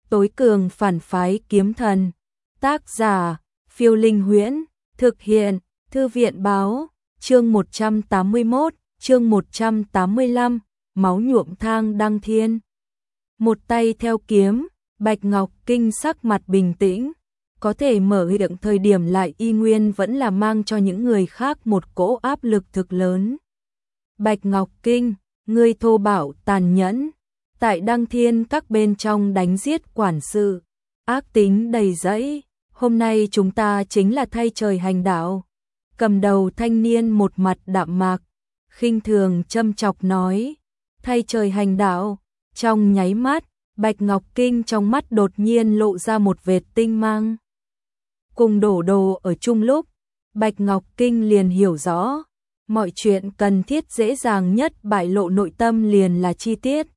tối cường phản phái kiếm thần. Tác giả, Phiêu Linh Huyễn, thực hiện, Thư viện báo, chương 181, chương 185, máu nhuộm thang đăng thiên. Một tay theo kiếm, Bạch Ngọc Kinh sắc mặt bình tĩnh, có thể mở miệng thời điểm lại y nguyên vẫn là mang cho những người khác một cỗ áp lực thực lớn. Bạch Ngọc Kinh, ngươi thô bạo tàn nhẫn, tại Đăng Thiên các bên trong đánh giết quản sự, ác tính đầy dẫy, hôm nay chúng ta chính là thay trời hành đạo. Cầm đầu thanh niên một mặt đạm mạc, khinh thường châm chọc nói, thay trời hành đạo. Trong nháy mắt, Bạch Ngọc Kinh trong mắt đột nhiên lộ ra một vệt tinh mang. Cùng đổ đồ ở chung lúc, Bạch Ngọc Kinh liền hiểu rõ, mọi chuyện cần thiết dễ dàng nhất bại lộ nội tâm liền là chi tiết.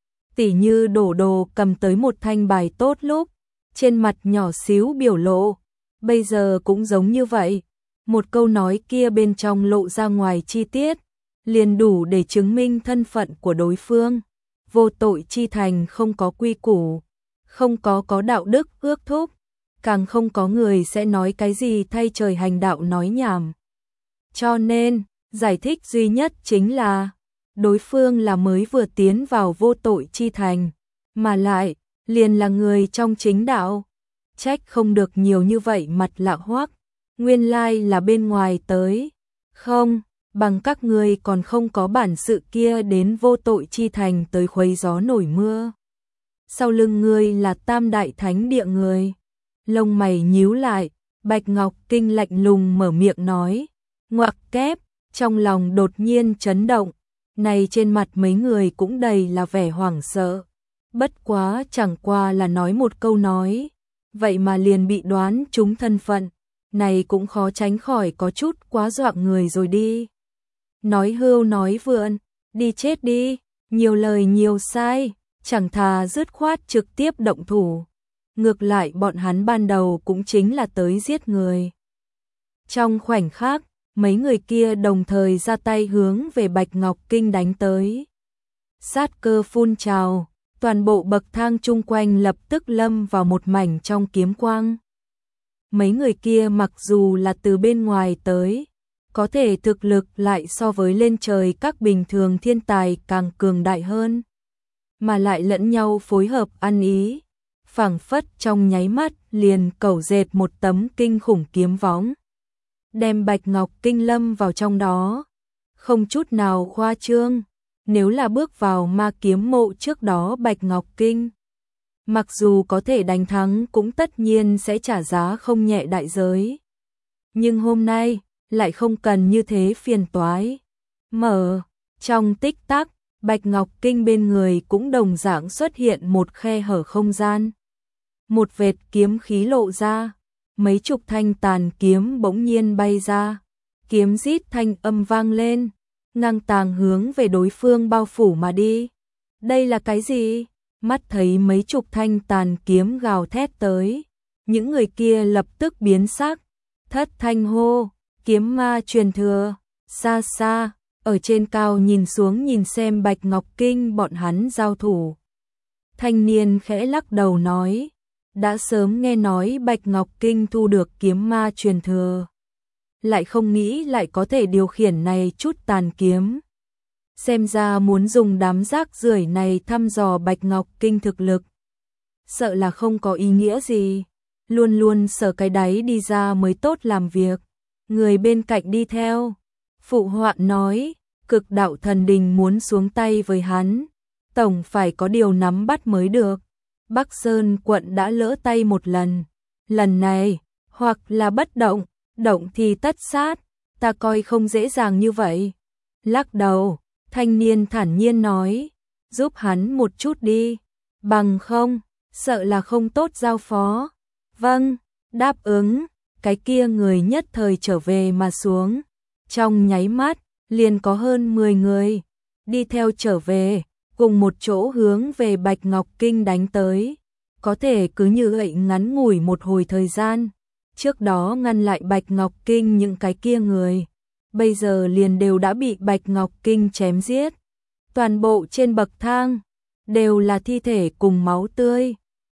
Tỉ như đổ đồ cầm tới một thanh bài tốt lúc, trên mặt nhỏ xíu biểu lộ, bây giờ cũng giống như vậy, một câu nói kia bên trong lộ ra ngoài chi tiết, liền đủ để chứng minh thân phận của đối phương. Vô tội chi thành không có quy củ, không có đạo đức ước thúc, càng không có người sẽ nói cái gì thay trời hành đạo nói nhảm. Cho nên, giải thích duy nhất chính là, đối phương là mới vừa tiến vào vô tội chi thành, mà lại, liền là người trong chính đạo. Trách không được nhiều như vậy mặt lạ hoắc, nguyên lai là bên ngoài tới. Không, bằng các ngươi còn không có bản sự kia đến vô tội chi thành tới khuấy gió nổi mưa. Sau lưng ngươi là tam đại thánh địa người. Lông mày nhíu lại, Bạch Ngọc Kinh lạnh lùng mở miệng nói, ngoặc kép, trong lòng đột nhiên chấn động, này trên mặt mấy người cũng đầy là vẻ hoảng sợ. Bất quá chẳng qua là nói một câu nói, vậy mà liền bị đoán trúng thân phận, này cũng khó tránh khỏi có chút quá dọa người rồi đi. Nói hưu nói vượn, đi chết đi, nhiều lời nhiều sai, chẳng thà dứt khoát trực tiếp động thủ. Ngược lại bọn hắn ban đầu cũng chính là tới giết người. Trong khoảnh khắc, mấy người kia đồng thời ra tay hướng về Bạch Ngọc Kinh đánh tới. Sát cơ phun trào, toàn bộ bậc thang chung quanh lập tức lâm vào một mảnh trong kiếm quang. Mấy người kia mặc dù là từ bên ngoài tới, có thể thực lực lại so với lên trời các bình thường thiên tài càng cường đại hơn, mà lại lẫn nhau phối hợp ăn ý, phảng phất trong nháy mắt liền cẩu dệt một tấm kinh khủng kiếm võng, đem Bạch Ngọc Kinh lâm vào trong đó, không chút nào khoa trương. Nếu là bước vào ma kiếm mộ trước đó Bạch Ngọc Kinh, mặc dù có thể đánh thắng cũng tất nhiên sẽ trả giá không nhẹ đại giới. Nhưng hôm nay, lại không cần như thế phiền toái. Mở, trong tích tắc, Bạch Ngọc Kinh bên người cũng đồng dạng xuất hiện một khe hở không gian. Một vệt kiếm khí lộ ra, mấy chục thanh tàn kiếm bỗng nhiên bay ra, kiếm rít thanh âm vang lên, ngang tàng hướng về đối phương bao phủ mà đi. Đây là cái gì? Mắt thấy mấy chục thanh tàn kiếm gào thét tới, những người kia lập tức biến sắc, thất thanh hô, kiếm ma truyền thừa. Xa xa, ở trên cao nhìn xuống nhìn xem Bạch Ngọc Kinh bọn hắn giao thủ. Thanh niên khẽ lắc đầu nói, đã sớm nghe nói Bạch Ngọc Kinh thu được kiếm ma truyền thừa, lại không nghĩ lại có thể điều khiển này chút tàn kiếm. Xem ra muốn dùng đám rác rưởi này thăm dò Bạch Ngọc Kinh thực lực, sợ là không có ý nghĩa gì, luôn luôn sợ cái đáy đi ra mới tốt làm việc. Người bên cạnh đi theo, phụ họa nói, Cực Đạo Thần Đình muốn xuống tay với hắn, tổng phải có điều nắm bắt mới được. Bắc Sơn quận đã lỡ tay một lần này, hoặc là bất động, động thì tất sát, ta coi không dễ dàng như vậy. Lắc đầu, thanh niên thản nhiên nói, giúp hắn một chút đi, bằng không, sợ là không tốt giao phó. Vâng, đáp ứng, cái kia người nhất thời trở về mà xuống. Trong nháy mắt, liền có hơn 10 người, đi theo trở về, cùng một chỗ hướng về Bạch Ngọc Kinh đánh tới. Có thể cứ như vậy ngắn ngủi một hồi thời gian, trước đó ngăn lại Bạch Ngọc Kinh những cái kia người, bây giờ liền đều đã bị Bạch Ngọc Kinh chém giết. Toàn bộ trên bậc thang, đều là thi thể cùng máu tươi.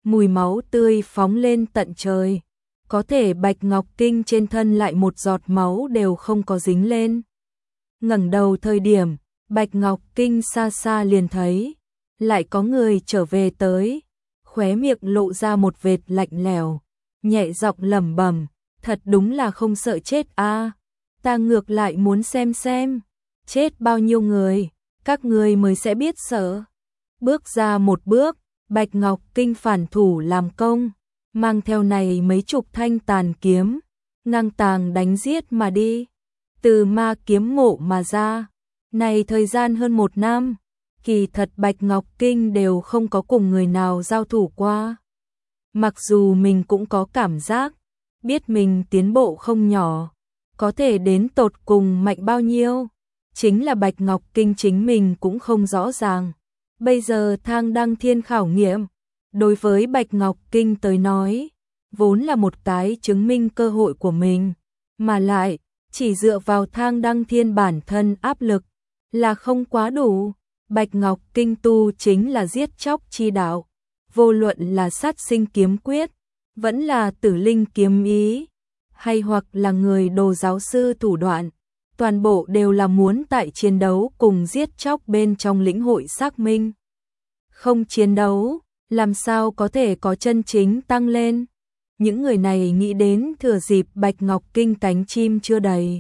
mùi máu tươi phóng lên tận trời. Có thể Bạch Ngọc Kinh trên thân lại một giọt máu đều không có dính lên. Ngẩng đầu thời điểm, Bạch Ngọc Kinh xa xa liền thấy, lại có người trở về tới, khóe miệng lộ ra một vệt lạnh lẽo, nhẹ giọng lẩm bẩm, thật đúng là không sợ chết a, ta ngược lại muốn xem, chết bao nhiêu người, các ngươi mới sẽ biết sợ. Bước ra một bước, Bạch Ngọc Kinh phản thủ làm công, mang theo này mấy chục thanh tàn kiếm, ngang tàng đánh giết mà đi. Từ ma kiếm ngộ mà ra, này thời gian hơn 1 năm, kỳ thật Bạch Ngọc Kinh đều không có cùng người nào giao thủ qua. Mặc dù mình cũng có cảm giác, biết mình tiến bộ không nhỏ, có thể đến tột cùng mạnh bao nhiêu, chính là Bạch Ngọc Kinh chính mình cũng không rõ ràng. Bây giờ thang đăng thiên khảo nghiệm, đối với Bạch Ngọc Kinh tới nói, vốn là một cái chứng minh cơ hội của mình, mà lại, chỉ dựa vào thang đăng thiên bản thân áp lực, là không quá đủ. Bạch Ngọc Kinh tu chính là giết chóc chi đạo, vô luận là sát sinh kiếm quyết, vẫn là tử linh kiếm ý, hay hoặc là người đồ giáo sư thủ đoạn, toàn bộ đều là muốn tại chiến đấu cùng giết chóc bên trong lĩnh hội xác minh. Không chiến đấu, làm sao có thể có chân chính tăng lên? Những người này nghĩ đến thừa dịp Bạch Ngọc Kinh cánh chim chưa đầy,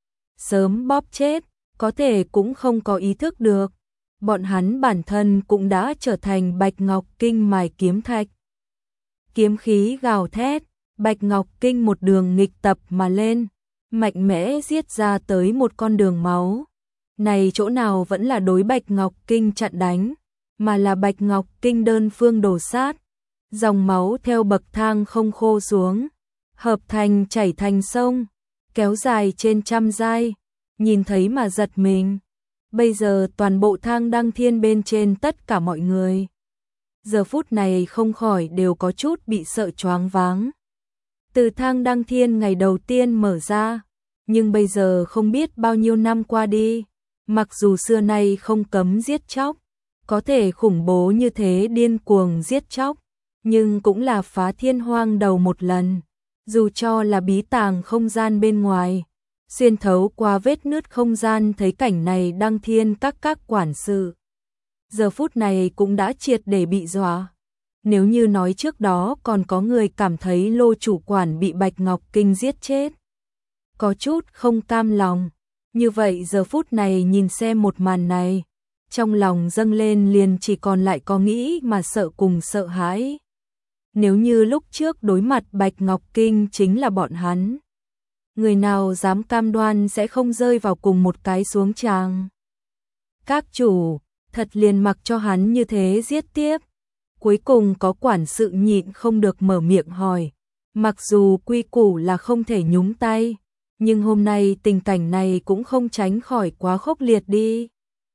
sớm bóp chết, có thể cũng không có ý thức được. Bọn hắn bản thân cũng đã trở thành Bạch Ngọc Kinh mài kiếm thạch. Kiếm khí gào thét, Bạch Ngọc Kinh một đường nghịch tập mà lên, mạnh mẽ giết ra tới một con đường máu. Này chỗ nào vẫn là đối Bạch Ngọc Kinh chặn đánh, mà là Bạch Ngọc Kinh đơn phương đổ sát. Dòng máu theo bậc thang không khô xuống, hợp thành chảy thành sông, kéo dài trên trăm giai, nhìn thấy mà giật mình. Bây giờ toàn bộ thang đăng thiên bên trên tất cả mọi người, giờ phút này không khỏi đều có chút bị sợ choáng váng. Từ thang đăng thiên ngày đầu tiên mở ra, nhưng bây giờ không biết bao nhiêu năm qua đi, mặc dù xưa nay không cấm giết chóc, có thể khủng bố như thế điên cuồng giết chóc, nhưng cũng là phá thiên hoang đầu một lần, dù cho là bí tàng không gian bên ngoài, xuyên thấu qua vết nứt không gian thấy cảnh này đăng thiên các quản sự. Giờ phút này cũng đã triệt để bị dọa. Nếu như nói trước đó còn có người cảm thấy Lô chủ quản bị Bạch Ngọc Kinh giết chết, có chút không cam lòng, như vậy giờ phút này nhìn xem một màn này, trong lòng dâng lên liền chỉ còn lại có nghĩ mà sợ cùng sợ hãi. Nếu như lúc trước đối mặt Bạch Ngọc Kinh chính là bọn hắn, người nào dám cam đoan sẽ không rơi vào cùng một cái xuống tràng. Các chủ, thật liền mặc cho hắn như thế giết tiếp. Cuối cùng có quản sự nhịn không được mở miệng hỏi, mặc dù quy củ là không thể nhúng tay, nhưng hôm nay tình cảnh này cũng không tránh khỏi quá khốc liệt đi.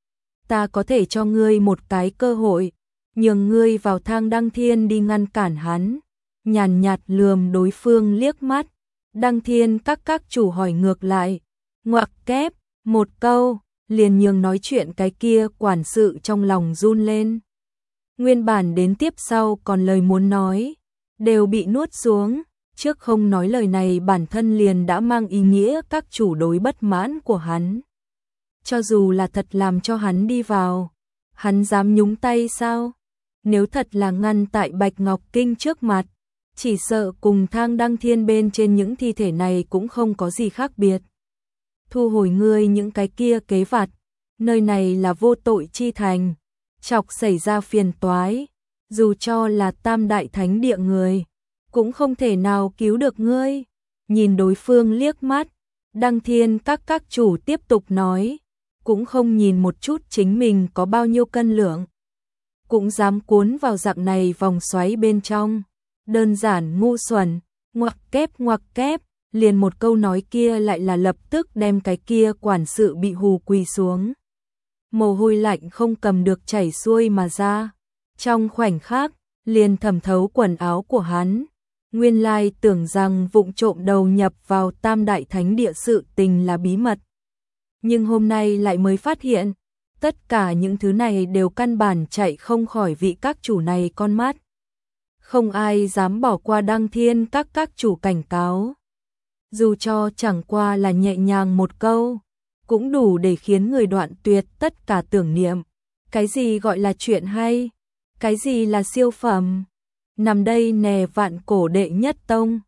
Ta có thể cho ngươi một cái cơ hội, nhường ngươi vào thang đăng thiên đi ngăn cản hắn. Nhàn nhạt lườm đối phương liếc mắt, đăng thiên các chủ hỏi ngược lại, ngoặc kép, một câu, liền nhường nói chuyện cái kia quản sự trong lòng run lên. Nguyên bản đến tiếp sau còn lời muốn nói, đều bị nuốt xuống, trước không nói lời này bản thân liền đã mang ý nghĩa các chủ đối bất mãn của hắn. Cho dù là thật làm cho hắn đi vào, hắn dám nhúng tay sao? Nếu thật là ngăn tại Bạch Ngọc Kinh trước mặt, chỉ sợ cùng thang đăng thiên bên trên những thi thể này cũng không có gì khác biệt. Thu hồi ngươi những cái kia kế vặt, nơi này là vô tội chi thành, chọc xảy ra phiền toái, dù cho là tam đại thánh địa người, cũng không thể nào cứu được ngươi. Nhìn đối phương liếc mắt, đăng thiên các chủ tiếp tục nói, cũng không nhìn một chút chính mình có bao nhiêu cân lượng, cũng dám cuốn vào dạng này vòng xoáy bên trong, đơn giản ngu xuẩn, ngoặc kép, liền một câu nói kia lại là lập tức đem cái kia quản sự bị hù quỳ xuống. Mồ hôi lạnh không cầm được chảy xuôi mà ra, trong khoảnh khắc, liền thẩm thấu quần áo của hắn. Nguyên lai tưởng rằng vụng trộm đầu nhập vào tam đại thánh địa sự tình là bí mật. Nhưng hôm nay lại mới phát hiện, tất cả những thứ này đều căn bản chạy không khỏi vị các chủ này con mắt. Không ai dám bỏ qua Đăng Thiên các chủ cảnh cáo. Dù cho chẳng qua là nhẹ nhàng một câu, cũng đủ để khiến người đoạn tuyệt tất cả tưởng niệm. Cái gì gọi là chuyện hay? Cái gì là siêu phẩm? Nằm đây nè vạn cổ đệ nhất tông.